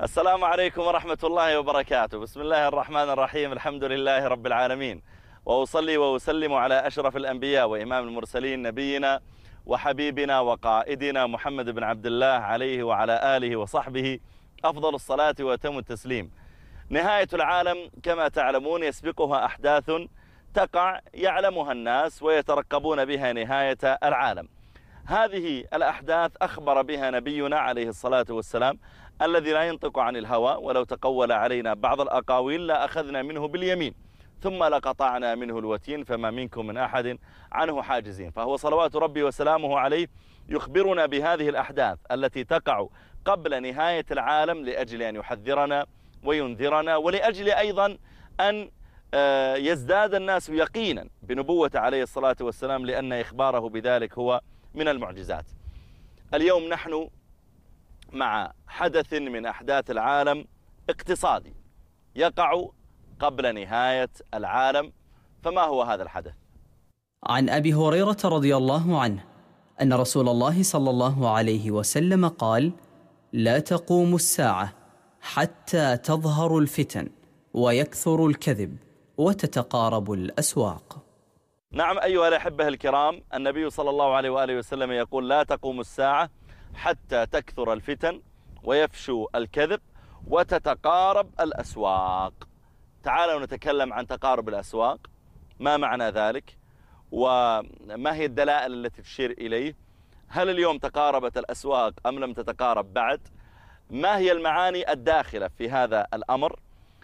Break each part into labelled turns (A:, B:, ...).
A: السلام عليكم ورحمة الله وبركاته. بسم الله الرحمن الرحيم. الحمد لله رب العالمين، وأصلي وأسلم على أشرف الأنبياء وإمام المرسلين نبينا وحبيبنا وقائدنا محمد بن عبد الله عليه وعلى آله وصحبه أفضل الصلاة وأتم التسليم. نهاية العالم كما تعلمون يسبقها أحداث تقع يعلمها الناس ويترقبون بها نهاية العالم. هذه الأحداث أخبر بها نبينا عليه الصلاة والسلام الذي لا ينطق عن الهوى، ولو تقول علينا بعض الأقاويل لأخذنا منه باليمين ثم لقطعنا منه الوتين فما منكم من أحد عنه حاجزين. فهو صلوات ربي وسلامه عليه يخبرنا بهذه الأحداث التي تقع قبل نهاية العالم لأجل أن يحذرنا وينذرنا، ولأجل أيضا أن يزداد الناس يقينا بنبوة عليه الصلاة والسلام، لأن إخباره بذلك هو من المعجزات. اليوم نحن مع حدث من أحداث العالم اقتصادي يقع قبل نهاية العالم. فما هو هذا الحدث؟
B: عن أبي هريرة رضي الله عنه أن رسول الله صلى الله عليه وسلم قال: لا تقوم الساعة حتى تظهر الفتن ويكثر الكذب وتتقارب الأسواق.
A: نعم أيها الأحبة الكرام، النبي صلى الله عليه وآله وسلم يقول: لا تقوم الساعة حتى تكثر الفتن ويفشو الكذب وتتقارب الأسواق. تعالوا نتكلم عن تقارب الأسواق. ما معنى ذلك؟ وما هي الدلائل التي تشير إليه؟ هل اليوم تقاربت الأسواق أم لم تتقارب بعد؟ ما هي المعاني الداخلة في هذا الأمر؟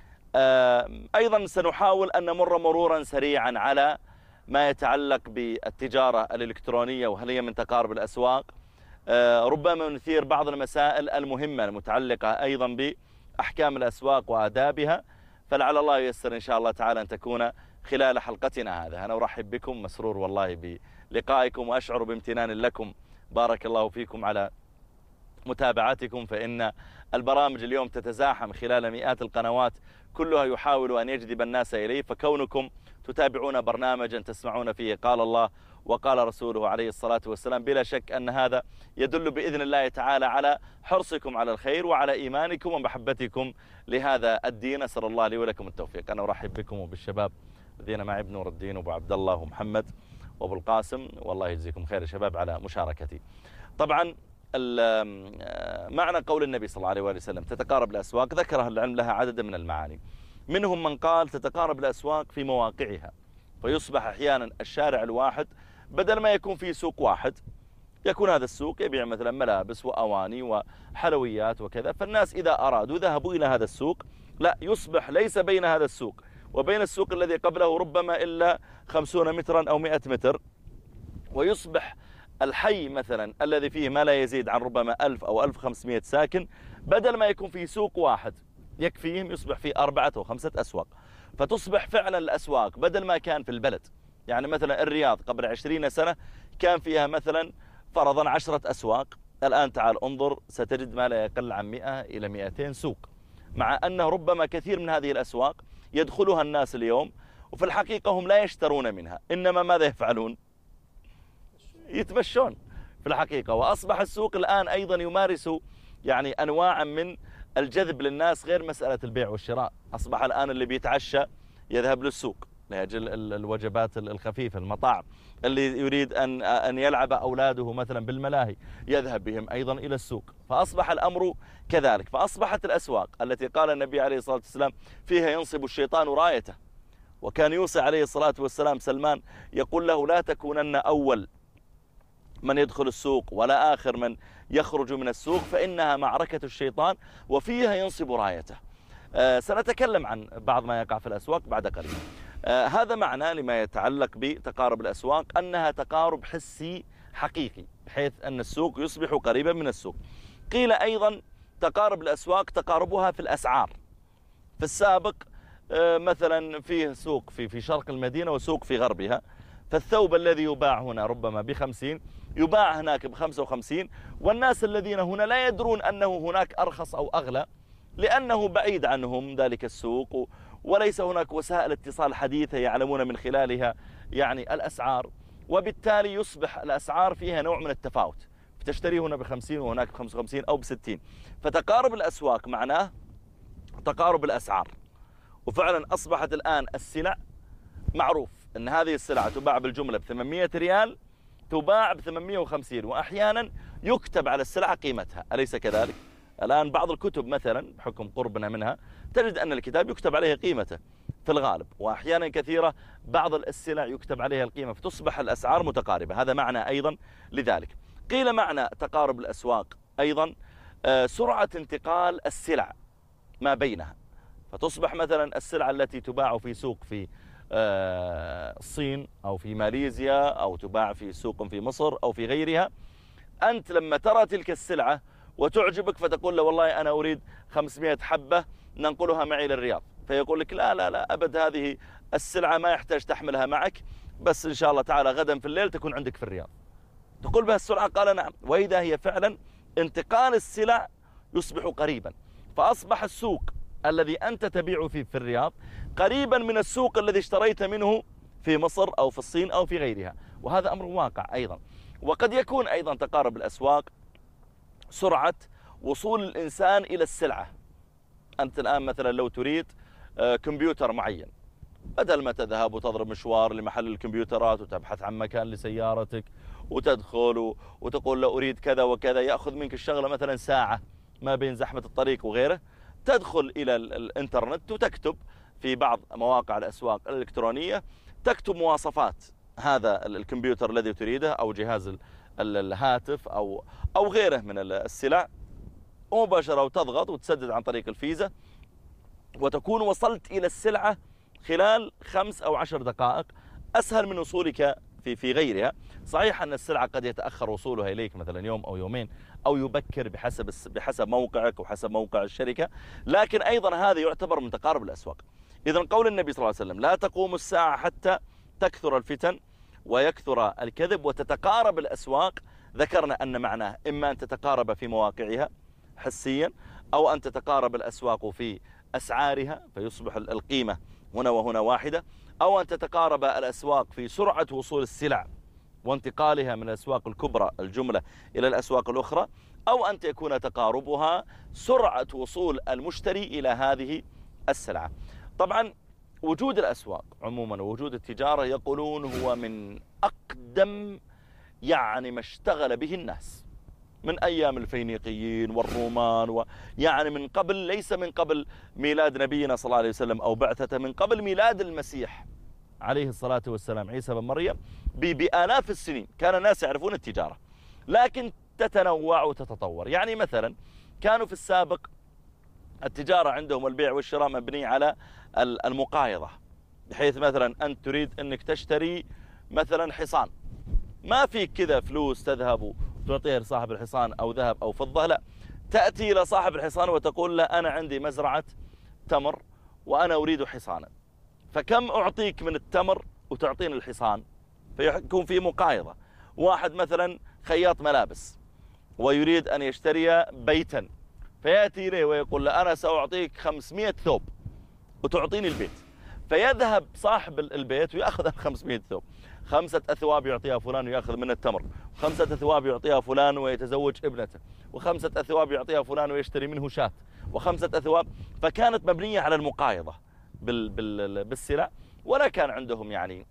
A: أيضا سنحاول أن نمر مرورا سريعا على ما يتعلق بالتجارة الإلكترونية وهل هي من تقارب الأسواق. ربما نثير بعض المسائل المهمة المتعلقة أيضا بأحكام الأسواق وآدابها، فلعل الله ييسر إن شاء الله تعالى أن تكون خلال حلقتنا هذا. أنا أرحب بكم، مسرور والله بلقائكم وأشعر بامتنان لكم. بارك الله فيكم على متابعتكم، فإن البرامج اليوم تتزاحم خلال مئات القنوات كلها يحاول أن يجذب الناس إليه، فكونكم تتابعون برنامجا تسمعون فيه قال الله وقال رسوله عليه الصلاة والسلام، بلا شك أن هذا يدل بإذن الله تعالى على حرصكم على الخير وعلى إيمانكم ومحبتكم لهذا الدين. أسأل الله لي ولكم التوفيق. أنا أرحب بكم وبالشباب الذين معي، ابن نور الدين وابو عبد الله ومحمد وابو القاسم، والله يجزيكم خير يا شباب على مشاركتي. طبعا معنى قول النبي صلى الله عليه وسلم تتقارب الأسواق ذكرها العلم لها عدد من المعاني. منهم من قال تتقارب الأسواق في مواقعها، فيصبح أحيانا الشارع الواحد بدل ما يكون فيه سوق واحد يكون هذا السوق يبيع مثلا ملابس وأواني وحلويات وكذا، فالناس إذا أرادوا ذهبوا إلى هذا السوق، لا يصبح ليس بين هذا السوق وبين السوق الذي قبله ربما إلا 50 مترا أو 100 متر، ويصبح الحي مثلا الذي فيه ما لا يزيد عن ربما 1000 أو 1500 ساكن، بدل ما يكون في سوق واحد يكفيهم يصبح في 4 أو 5 أسواق. فتصبح فعلا الأسواق بدل ما كان في البلد، يعني مثلا الرياض قبل 20 سنة كان فيها مثلا فرضا 10 أسواق، الآن تعال انظر ستجد ما لا يقل عن 100 إلى 200 سوق، مع أنه ربما كثير من هذه الأسواق يدخلها الناس اليوم وفي الحقيقة هم لا يشترون منها، إنما ماذا يفعلون؟ يتمشون في الحقيقة. وأصبح السوق الآن أيضا يمارس يعني أنواع من الجذب للناس غير مسألة البيع والشراء. أصبح الآن اللي بيتعشى يذهب للسوق لأجل الوجبات الخفيفة، المطاعم، اللي يريد أن يلعب أولاده مثلا بالملاهي يذهب بهم أيضا إلى السوق. فأصبح الأمر كذلك. فأصبحت الأسواق التي قال النبي عليه الصلاة والسلام فيها ينصب الشيطان رايته، وكان يوصي عليه الصلاة والسلام سلمان يقول له لا تكونن أول من يدخل السوق ولا آخر من يخرج من السوق، فإنها معركة الشيطان وفيها ينصب رايته. سنتكلم عن بعض ما يقع في الأسواق بعد قليل. هذا معنى لما يتعلق بتقارب الأسواق، أنها تقارب حسي حقيقي بحيث أن السوق يصبح قريبا من السوق. قيل أيضا تقارب الأسواق تقاربها في الأسعار. في السابق مثلا فيه سوق في شرق المدينة وسوق في غربها، فالثوب الذي يباع هنا ربما ب50 يباع هناك ب55، والناس الذين هنا لا يدرون أنه هناك أرخص أو أغلى لأنه بعيد عنهم ذلك السوق، وليس هناك وسائل اتصال حديثة يعلمون من خلالها يعني الأسعار، وبالتالي يصبح الأسعار فيها نوع من التفاوت. بتشتري هنا ب50 وهناك ب55 أو ب60. فتقارب الأسواق معناه تقارب الأسعار. وفعلا أصبحت الآن السلع معروف أن هذه السلعة تباع بالجملة ب800 ريال، تباع ب850، وأحيانا يكتب على السلعة قيمتها، أليس كذلك؟ الآن بعض الكتب مثلا بحكم قربنا منها تجد أن الكتاب يكتب عليه قيمته في الغالب، وأحيانا كثيرة بعض السلع يكتب عليها القيمة، فتصبح الأسعار متقاربة. هذا معنى أيضا لذلك. قيل معنى تقارب الأسواق أيضا سرعة انتقال السلع ما بينها، فتصبح مثلا السلعة التي تباع في سوق في الصين أو في ماليزيا أو تباع في سوق في مصر أو في غيرها، أنت لما ترى تلك السلعة وتعجبك فتقول له والله أنا أريد 500 حبة ننقلها معي للرياض، فيقول لك لا لا لا أبد، هذه السلعة ما يحتاج تحملها معك، بس إن شاء الله تعالى غدا في الليل تكون عندك في الرياض. تقول بها السرعة؟ قال نعم. وإذا هي فعلا انتقال السلع يصبح قريبا، فأصبح السوق الذي أنت تبيع فيه في الرياض قريبا من السوق الذي اشتريت منه في مصر أو في الصين أو في غيرها، وهذا أمر واقع أيضا. وقد يكون أيضا تقارب الأسواق سرعة وصول الإنسان إلى السلعة. أنت الآن مثلا لو تريد كمبيوتر معين، بدل ما تذهب وتضرب مشوار لمحل الكمبيوترات وتبحث عن مكان لسيارتك وتدخل وتقول له أريد كذا وكذا، يأخذ منك الشغلة مثلا ساعة ما بين زحمة الطريق وغيره، تدخل إلى الإنترنت وتكتب في بعض مواقع الأسواق الإلكترونية، تكتب مواصفات هذا الكمبيوتر الذي تريده أو جهاز الهاتف أو غيره من السلع، ومباشرة وتضغط وتسدد عن طريق الفيزا، وتكون وصلت إلى السلعة خلال 5 أو 10 دقائق، أسهل من وصولك في غيرها. صحيح أن السلعة قد يتأخر وصولها إليك مثلا يوم أو يومين أو يبكر بحسب موقعك وحسب موقع الشركة، لكن أيضا هذا يعتبر من تقارب الأسواق. إذن قول النبي صلى الله عليه وسلم لا تقوم الساعة حتى تكثر الفتن ويكثر الكذب وتتقارب الأسواق، ذكرنا أن معناه إما أن تتقارب في مواقعها حسيا، أو أن تتقارب الأسواق في أسعارها فيصبح القيمة هنا وهنا واحدة، أو أن تتقارب الأسواق في سرعة وصول السلع وانتقالها من الأسواق الكبرى الجملة إلى الأسواق الأخرى، أو أن يكون تقاربها سرعة وصول المشتري إلى هذه السلعة. طبعا وجود الأسواق عموما ووجود التجارة يقولون هو من أقدم يعني ما اشتغل به الناس من أيام الفينيقيين والرومان، ويعني من قبل، ليس من قبل ميلاد نبينا صلى الله عليه وسلم أو بعثته، من قبل ميلاد المسيح عليه الصلاة والسلام عيسى بن مريم بآلاف السنين كان الناس يعرفون التجارة، لكن تتنوع وتتطور. يعني مثلا كانوا في السابق التجارة عندهم البيع والشراء مبني على المقايضة، بحيث مثلا أنت تريد أنك تشتري مثلا حصان، ما فيك كذا فلوس تذهب وتعطيه لصاحب الحصان أو ذهب أو فضة، لا، تأتي إلى صاحب الحصان وتقول له أنا عندي مزرعة تمر وأنا أريد حصانا، فكم أعطيك من التمر وتعطيني الحصان؟ فيكون في مقايضة. واحد مثلا خياط ملابس ويريد أن يشتري بيتا، فيأتي إليه ويقول له أنا سأعطيك 500 ثوب وتعطيني البيت، فيذهب صاحب البيت ويأخذ 500 ثوب، 5 أثواب يعطيها فلان ويأخذ من التمر، 5 أثواب يعطيها فلان ويتزوج ابنته، و5 أثواب يعطيها فلان ويشتري منه شاة، و5 أثواب. فكانت مبنية على المقايضة بالسلع، ولا كان عندهم يعني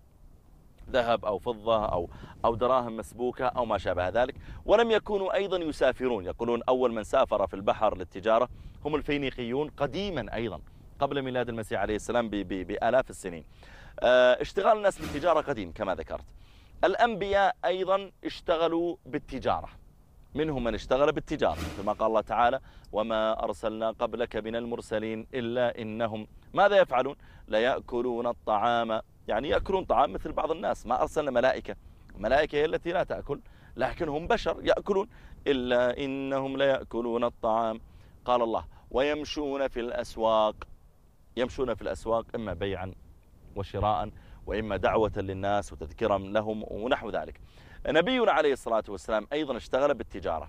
A: ذهب أو فضة أو دراهم مسبوكة أو ما شابه ذلك. ولم يكونوا أيضا يسافرون، يقولون أول من سافر في البحر للتجارة هم الفينيقيون قديما أيضا قبل ميلاد المسيح عليه السلام بآلاف السنين. اشتغال الناس بالتجارة قديم كما ذكرت. الأنبياء أيضا اشتغلوا بالتجارة، منهم من اشتغل بالتجارة كما قال الله تعالى وما أرسلنا قبلك من المرسلين إلا إنهم ماذا يفعلون؟ لا يأكلون الطعام، يعني يأكلون طعام مثل بعض الناس. ما أرسلنا ملائكة، الملائكة هي التي لا تأكل، لكنهم بشر يأكلون، إلا إنهم لا يأكلون الطعام. قال الله ويمشون في الأسواق، يمشون في الأسواق إما بيعا وشراء وإما دعوة للناس وتذكيرا لهم ونحو ذلك. نبينا عليه الصلاة والسلام أيضا اشتغل بالتجارة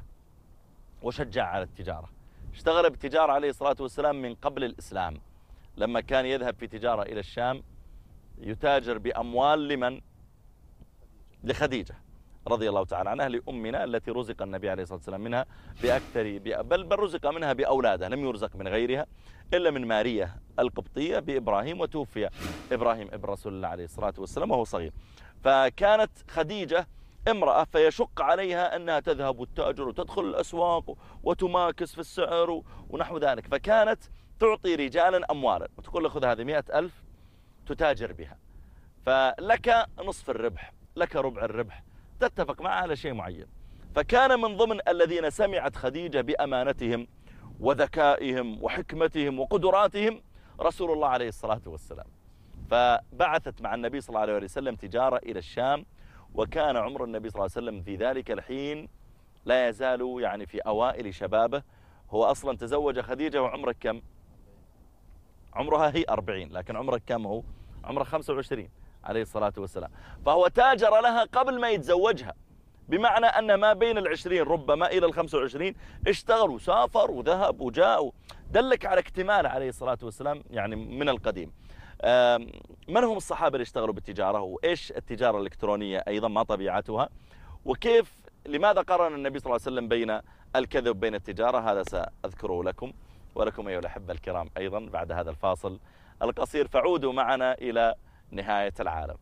A: وشجع على التجارة. اشتغل بالتجارة عليه الصلاة والسلام من قبل الإسلام، لما كان يذهب في تجارة إلى الشام يتاجر بأموال لمن؟ لخديجة رضي الله تعالى عنها لأمنا التي رزق النبي عليه الصلاة والسلام منها بل رزق منها بأولادها، لم يرزق من غيرها إلا من ماريا القبطية بإبراهيم، وتوفي إبراهيم ابن رسول الله عليه الصلاة والسلام وهو صغير. فكانت خديجة امرأة فيشق عليها أنها تذهب وتتاجر وتدخل الأسواق وتماكس في السعر ونحو ذلك، فكانت تعطي رجالا أموالا وتقول له خذ هذه 100,000 تتاجر بها، فلك نصف الربح لك ربع الربح، تتفق معها على شيء معين. فكان من ضمن الذين سمعت خديجة بأمانتهم وذكائهم وحكمتهم وقدراتهم رسول الله عليه الصلاة والسلام، فبعثت مع النبي صلى الله عليه وسلم تجارة إلى الشام، وكان عمر النبي صلى الله عليه وسلم في ذلك الحين لا يزال يعني في أوائل شبابه. هو أصلا تزوج خديجة وعمره كم؟ عمرها هي 40، لكن عمره كم هو؟ عمره 25 عليه الصلاة والسلام. فهو تاجر لها قبل ما يتزوجها، بمعنى أن ما بين 20 ربما إلى 25 اشتغل وسافر وذهب وجاء، دلك على اكتمال عليه الصلاة والسلام يعني من القديم. من هم الصحابة اللي اشتغلوا بالتجارة، وإيش التجارة الإلكترونية أيضا، ما طبيعتها، وكيف لماذا قارن النبي صلى الله عليه وسلم بين الكذب وبين التجارة؟ هذا سأذكره لكم ولكم أيها الأحبة الكرام أيضا بعد هذا الفاصل القصير، فعودوا معنا إلى نهاية العالم.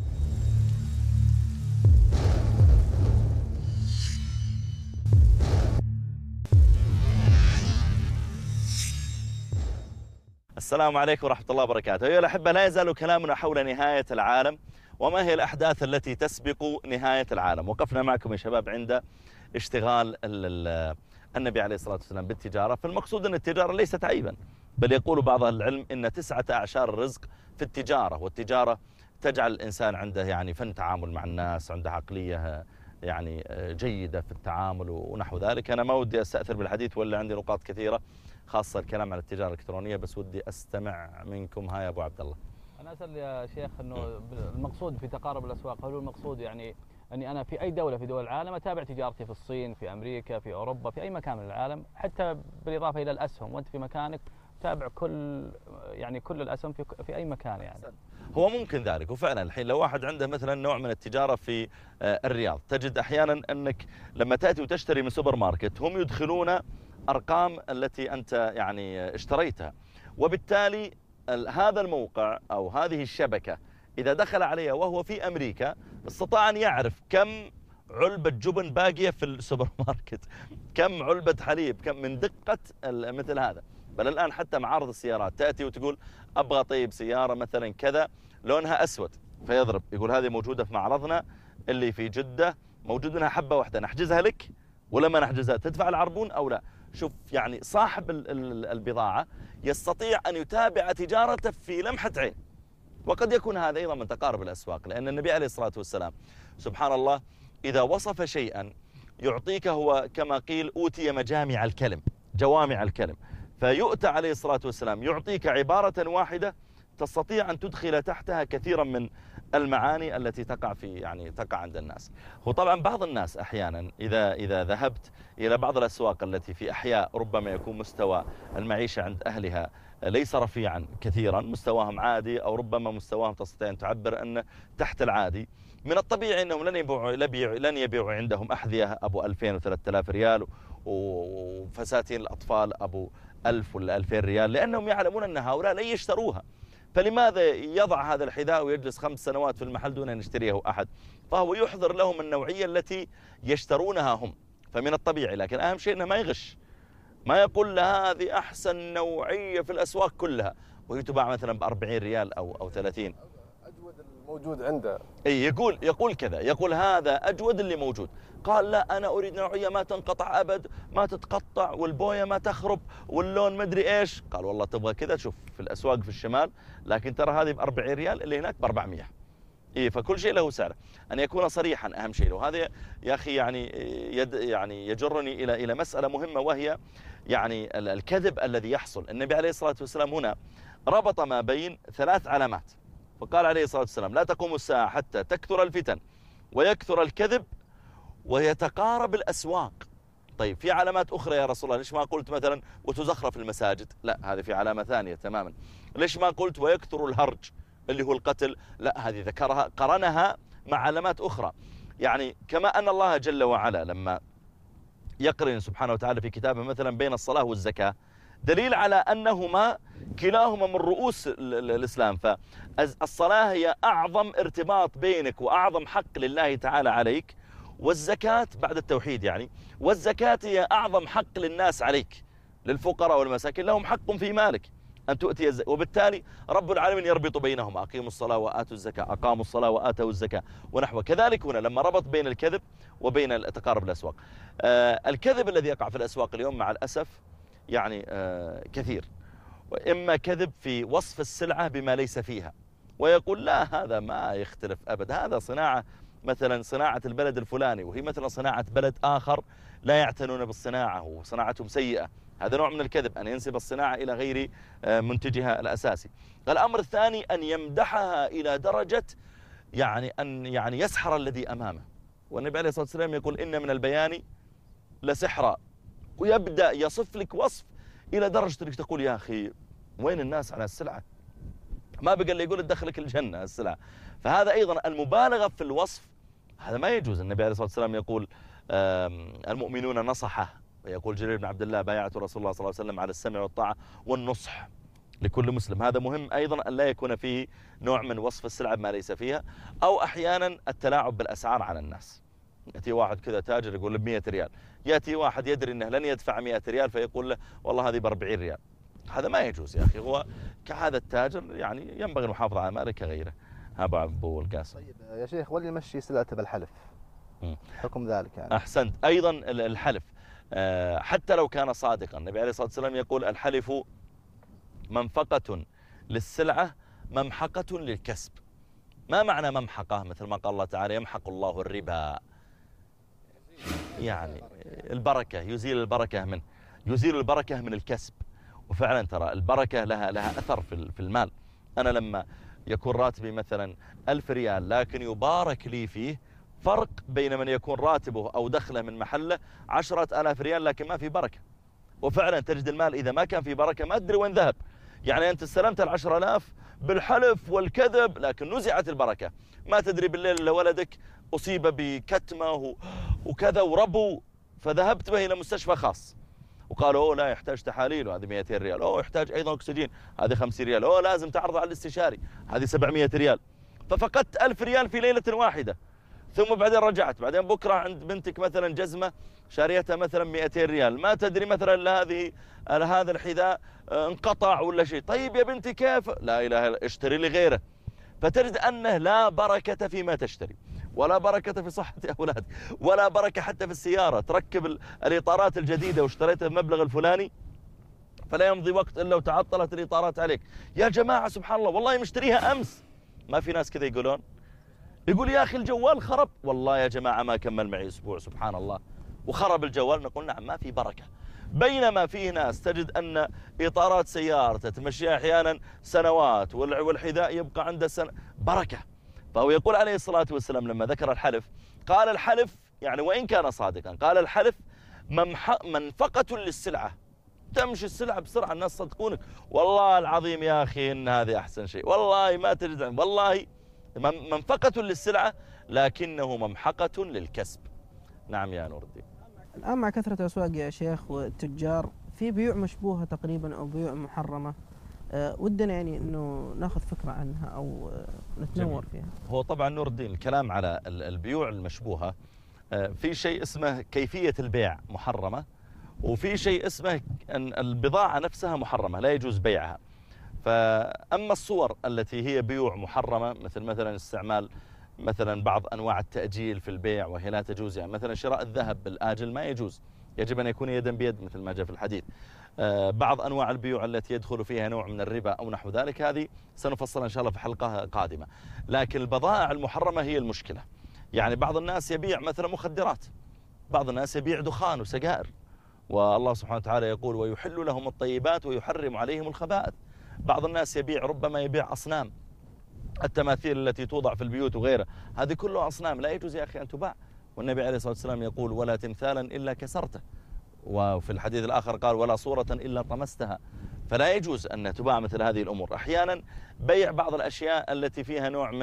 A: السلام عليكم ورحمة الله وبركاته. أيها الأحبة، لا يزال كلامنا حول نهاية العالم وما هي الأحداث التي تسبق نهاية العالم. وقفنا معكم يا شباب عند اشتغال النبي عليه الصلاة والسلام بالتجارة. فالمقصود أن التجارة ليست عيبا، بل يقول بعض أهل العلم إن 9 أعشار الرزق في التجارة، والتجارة تجعل الإنسان عنده يعني فن تعامل مع الناس، عنده عقلية يعني جيدة في التعامل ونحو ذلك. أنا ما ودي أستأثر بالحديث ولا عندي نقاط كثيرة خاصة الكلام على التجارة الإلكترونية، بس ودي أستمع منكم. ها يا أبو عبد الله.
C: أنا أسأل يا شيخ أنه المقصود في تقارب الأسواق، هل المقصود يعني أني أنا في أي دولة في دول العالم أتابع تجارتي في الصين، في أمريكا، في أوروبا، في أي مكان من العالم، حتى بالإضافة إلى الأسهم، وأنت في مكانك تتابع كل الأسهم في أي مكان يعني؟
A: هو ممكن ذلك، وفعلا الحين لو واحد عنده مثلا نوع من التجارة في الرياض، تجد أحيانا أنك لما تأتي وتشتري من سوبر ماركت هم يدخلون أرقام التي أنت يعني اشتريتها، وبالتالي هذا الموقع أو هذه الشبكة إذا دخل عليها وهو في أمريكا استطاع أن يعرف كم علبة جبن باقية في السوبر ماركت، كم علبة حليب، كم من دقة مثل هذا. بل الآن حتى معارض السيارات تأتي وتقول أبغى طيب سيارة مثلا كذا لونها أسود، فيضرب يقول هذه موجودة في معرضنا اللي في جدة، موجود منها حبة واحدة، نحجزها لك ولا ما نحجزها، تدفع العربون أو لا. شوف يعني صاحب البضاعة يستطيع أن يتابع تجارته في لمحة عين. وقد يكون هذا أيضا من تقارب الأسواق، لأن النبي عليه الصلاة والسلام سبحان الله إذا وصف شيئا يعطيك، هو كما قيل أوتي مجامع الكلم، جوامع الكلم، فيؤتى عليه الصلاة والسلام يعطيك عبارة واحدة تستطيع أن تدخل تحتها كثيرا من المعاني التي تقع عند الناس. هو طبعا بعض الناس أحيانا إذا ذهبت إلى بعض الأسواق التي في أحياء ربما يكون مستوى المعيشة عند أهلها ليس رفيعا كثيرا، مستواهم عادي، أو ربما مستواهم تستطيع أن تعبر أنه تحت العادي، من الطبيعي أنهم لن يبيعوا عندهم أحذية أبو 2000 و3000 ريال وفساتين الأطفال أبو 1000 ولا 2000 ريال، لأنهم يعلمون أن هؤلاء لن يشتروها. فلماذا يضع هذا الحذاء ويجلس 5 سنوات في المحل دون أن يشتريه أحد؟ فهو يحضر لهم النوعية التي يشترونها هم، فمن الطبيعي. لكن أهم شيء أنه ما يغش، ما يقول هذه أحسن نوعية في الأسواق كلها وهي تباع مثلا ب40 ريال أو 30.
D: أجود الموجود عنده.
A: أي يقول كذا، يقول هذا أجود اللي موجود. قال لا أنا أريد نوعية ما تنقطع أبد، ما تتقطع، والبوية ما تخرب، واللون مدري إيش. قال والله تبغى كذا شوف في الأسواق في الشمال، لكن ترى هذه ب40 ريال اللي هناك ب400. إيه، فكل شيء له سعر. أن يكون صريحا أهم شيء له. هذا يا أخي يعني يجرني إلى مسألة مهمة، وهي يعني الكذب الذي يحصل. النبي عليه الصلاة والسلام هنا ربط ما بين 3 علامات، وقال عليه الصلاة والسلام لا تقوم الساعة حتى تكثر الفتن ويكثر الكذب ويتقارب الأسواق. طيب في علامات أخرى يا رسول الله، ليش ما قلت مثلا وتزخرف المساجد؟ لا، هذه في علامة ثانية تماما. ليش ما قلت ويكثر الهرج اللي هو القتل؟ لا، هذه ذكرها قرنها مع علامات أخرى. يعني كما أن الله جل وعلا لما يقرن سبحانه وتعالى في كتابه مثلا بين الصلاة والزكاة، دليل على أنهما كلاهما من رؤوس الإسلام. فالصلاة هي أعظم ارتباط بينك وأعظم حق لله تعالى عليك، والزكاة بعد التوحيد يعني، والزكاة هي أعظم حق للناس عليك، للفقراء والمساكين لهم حق في مالك أن تؤتي الزكاة. وبالتالي رب العالمين يربط بينهما، أقيموا الصلاة وآتوا الزكاة، أقاموا الصلاة وآتوا الزكاة ونحو. كذلك هنا لما ربط بين الكذب وبين التقارب الأسواق. الكذب الذي يقع في الأسواق اليوم مع الأسف يعني كثير، وإما كذب في وصف السلعة بما ليس فيها، ويقول لا هذا ما يختلف أبدا، هذا صناعة مثلا صناعة البلد الفلاني، وهي مثلا صناعة بلد آخر لا يعتنون بالصناعة وصناعتهم سيئة. هذا نوع من الكذب، أن ينسب الصناعة إلى غير منتجها الأساسي. الأمر الثاني أن يمدحها إلى درجة أن يسحر الذي أمامه. والنبي عليه الصلاة والسلام يقول إن من البيان لسحرا، ويبدأ يصف لك وصف إلى درجة أنك تقول يا أخي وين الناس على السلعة، ما بقى اللي يقول تدخلك الجنة السلعة. فهذا أيضا المبالغة في الوصف، هذا ما يجوز. النبي عليه الصلاة والسلام يقول المؤمنون نصحة، ويقول جرير بن عبد الله بايعت رسول الله صلى الله عليه وسلم على السمع والطاعة والنصح لكل مسلم. هذا مهم أيضا أن لا يكون فيه نوع من وصف السلعة بما ليس فيها، أو أحيانا التلاعب بالأسعار على الناس. يأتي واحد كذا تاجر يقول ب100 ريال، يأتي واحد يدري أنه لن يدفع 100 ريال فيقول له والله هذه ب40 ريال. هذا ما يجوز يا أخي، هو كهذا التاجر يعني ينبغي المحافظة على ماله كغيره. أبو القاسم.
E: طيب يا شيخ، واللي يمشي سلعته بالحلف حكم ذلك يعني؟
A: أحسنت. أيضا الحلف حتى لو كان صادقا، النبي عليه الصلاة والسلام يقول الحلف منفقة للسلعة ممحقة للكسب. ما معنى ممحقة؟ مثل ما قال الله تعالى يمحق الله الربا، يعني البركة، يزيل البركة من الكسب. وفعلا ترى البركة لها أثر في المال. أنا لما يكون راتبي مثلا 1000 ريال لكن يبارك لي فيه، فرق بين من يكون راتبه أو دخله من محله 10,000 ريال لكن ما في بركة. وفعلا تجد المال إذا ما كان في بركة ما أدري وين ذهب. يعني أنت استلمت 10,000 بالحلف والكذب لكن نزعت البركة، ما تدري بالليل إلا ولدك أصيب بكتمة وكذا وربو، فذهبت به إلى مستشفى خاص وقالوا أوه لا يحتاج تحاليل وهذه 200 ريال، أوه يحتاج أيضا أكسجين هذه 50 ريال، أوه لازم تعرض على الاستشاري هذه 700 ريال. ففقدت 1000 ريال في ليلة واحدة. ثم بعدين رجعت، بعدين بكرة عند بنتك مثلا جزمة شاريتها مثلا 200 ريال، ما تدري مثلا هذا الحذاء انقطع ولا شيء. طيب يا بنتي كيف؟ لا إله إلا اشتري لي غيره. فتجد أنه لا بركة فيما تشتري، ولا بركة في صحة أولادك، ولا بركة حتى في السيارة. تركب الإطارات الجديدة واشتريتها بمبلغ الفلاني فلا يمضي وقت إلا وتعطلت الإطارات عليك. يا جماعة سبحان الله والله مشتريها أمس. ما في ناس كذا يقولون؟ يقول يا أخي الجوال خرب، والله يا جماعة ما كمل معي أسبوع سبحان الله وخرب الجوال. نقول نعم ما في بركة. بينما فيه ناس تجد أن إطارات سيارته تمشيها أحيانا سنوات والحذاء يبقى عنده بركة. فهو يقول عليه الصلاة والسلام لما ذكر الحلف قال الحلف يعني وإن كان صادقا قال الحلف منفقة للسلعة. تمشي السلعة بسرعة الناس صدقونك، والله العظيم يا أخي إن هذه أحسن شيء، والله ما تجد، والله منفقة للسلعة لكنه ممحقة للكسب. نعم يا نور الدين.
F: الآن مع كثرة الأسواق يا شيخ والتجار في بيوع مشبوهة تقريبا أو بيوع محرمة، ودنا يعني أنه ناخذ فكرة عنها أو نتنور فيها.
A: هو طبعا نور الدين الكلام على البيوع المشبوهة، في شيء اسمه كيفية البيع محرمة، وفي شيء اسمه أن البضاعة نفسها محرمة لا يجوز بيعها. فأما الصور التي هي بيوع محرمة مثلا استعمال مثلا بعض أنواع التأجيل في البيع وهي لا تجوز، يعني مثلا شراء الذهب بالآجل ما يجوز، يجب أن يكون يدا بيد مثل ما جاء في الحديث. بعض أنواع البيوع التي يدخل فيها نوع من الربا أو نحو ذلك هذه سنفصلها إن شاء الله في حلقة قادمة. لكن البضائع المحرمة هي المشكلة. يعني بعض الناس يبيع مثلا مخدرات، بعض الناس يبيع دخان وسجائر، والله سبحانه وتعالى يقول ويحل لهم الطيبات ويحرم عليهم الخبائث. بعض الناس يبيع ربما يبيع أصنام، التماثيل التي توضع في البيوت وغيرها، هذه كلها أصنام لا يجوز يا أخي أن تباع. والنبي عليه الصلاة والسلام يقول ولا تمثالا إلا كسرته، وفي الحديث الآخر قال ولا صورة إلا طمستها. فلا يجوز أن تباع مثل هذه الأمور. أحيانا بيع بعض الأشياء التي فيها نوع من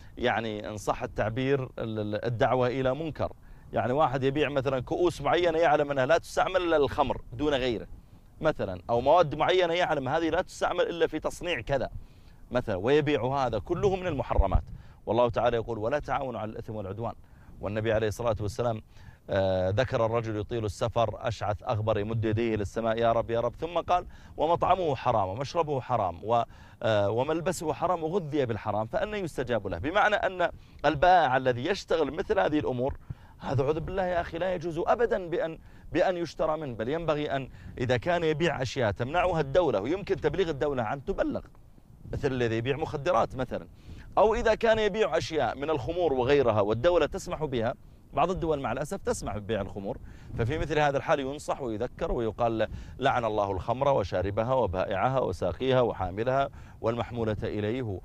A: يعني إن صح التعبير الدعوة إلى منكر. يعني واحد يبيع مثلا كؤوس معينة يعلم أنها لا تستعمل إلا للخمر دون غيره مثلا، أو مواد معينة يعلم هذه لا تستعمل إلا في تصنيع كذا مثلا، ويبيع هذا كله من المحرمات. والله تعالى يقول ولا تعاونوا على الإثم والعدوان. والنبي عليه الصلاة والسلام ذكر الرجل يطيل السفر أشعث أغبر يمد يديه للسماء يا رب يا رب، ثم قال ومطعمه حرام ومشربه حرام وملبسه حرام وغذي بالحرام فأنى يستجاب له. بمعنى أن البائع الذي يشتغل مثل هذه الأمور هذا عذب بالله يا أخي لا يجوز أبدا بأن يشترى منه، بل ينبغي أن إذا كان يبيع أشياء تمنعها الدولة ويمكن تبليغ الدولة عن تبلغ، مثل الذي يبيع مخدرات مثلا، أو إذا كان يبيع أشياء من الخمور وغيرها والدولة تسمح بها. بعض الدول مع الأسف تسمح ببيع الخمور، ففي مثل هذا الحال ينصح ويذكر ويقال لعن الله الخمر وشاربها وبائعها وساقيها وحاملها والمحمولة إليه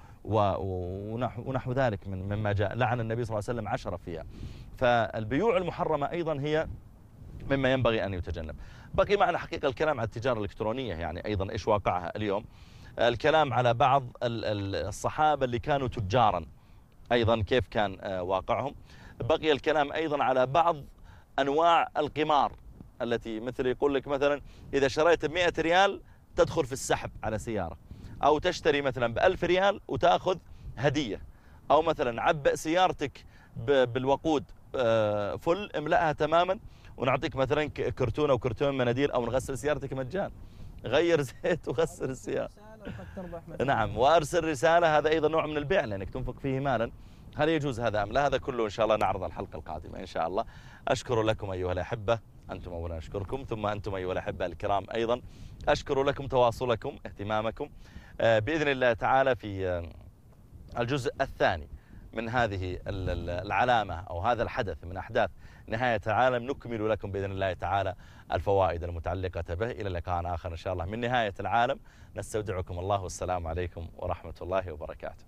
A: ونحو ذلك مما جاء لعن النبي صلى الله عليه وسلم 10 فيها. فالبيوع المحرمة أيضا هي مما ينبغي أن يتجنب. بقي معنا حقيقة الكلام على التجارة الإلكترونية، يعني أيضا إيش واقعها اليوم، الكلام على بعض الصحابة اللي كانوا تجارا أيضا كيف كان واقعهم. بقي الكلام أيضا على بعض أنواع القمار التي مثل يقول لك مثلا إذا شريت ب100 ريال تدخل في السحب على سيارة، أو تشتري مثلا ب1000 ريال وتأخذ هدية، أو مثلا عبئ سيارتك بالوقود فل املأها تماما ونعطيك مثلا كرتون أو كرتون مناديل، أو نغسل سيارتك مجان، غير زيت وغسل السيارة. نعم، وأرسل رسالة، هذا أيضا نوع من البيع لأنك تنفق فيه مالا. هل يجوز هذا أم لا؟ هذا كله إن شاء الله نعرض الحلقة القادمة إن شاء الله. أشكر لكم أيها الأحبة، أنتم أولا أشكركم، ثم أنتم أيها الأحبة الكرام أيضا أشكر لكم تواصلكم اهتمامكم. بإذن الله تعالى في الجزء الثاني من هذه العلامة أو هذا الحدث من أحداث نهاية العالم نكمل لكم بإذن الله تعالى الفوائد المتعلقة به. إلى لقاء آخر إن شاء الله من نهاية العالم، نستودعكم الله والسلام عليكم ورحمة الله وبركاته.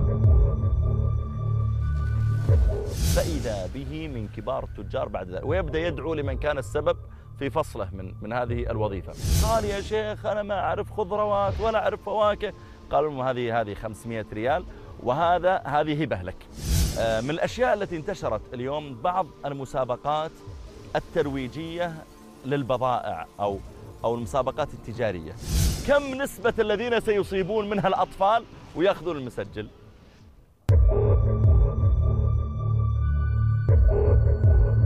A: فإذا به من كبار التجار بعد ذلك، ويبدأ يدعو لمن كان السبب في فصله من هذه الوظيفة. قال يا شيخ أنا ما أعرف خضروات ولا أعرف فواكه. قالوا له هذه 500 ريال وهذه هبة لك. من الأشياء التي انتشرت اليوم بعض المسابقات الترويجية للبضائع أو المسابقات التجارية. كم نسبة الذين سيصيبون منها الأطفال ويأخذون المسجل؟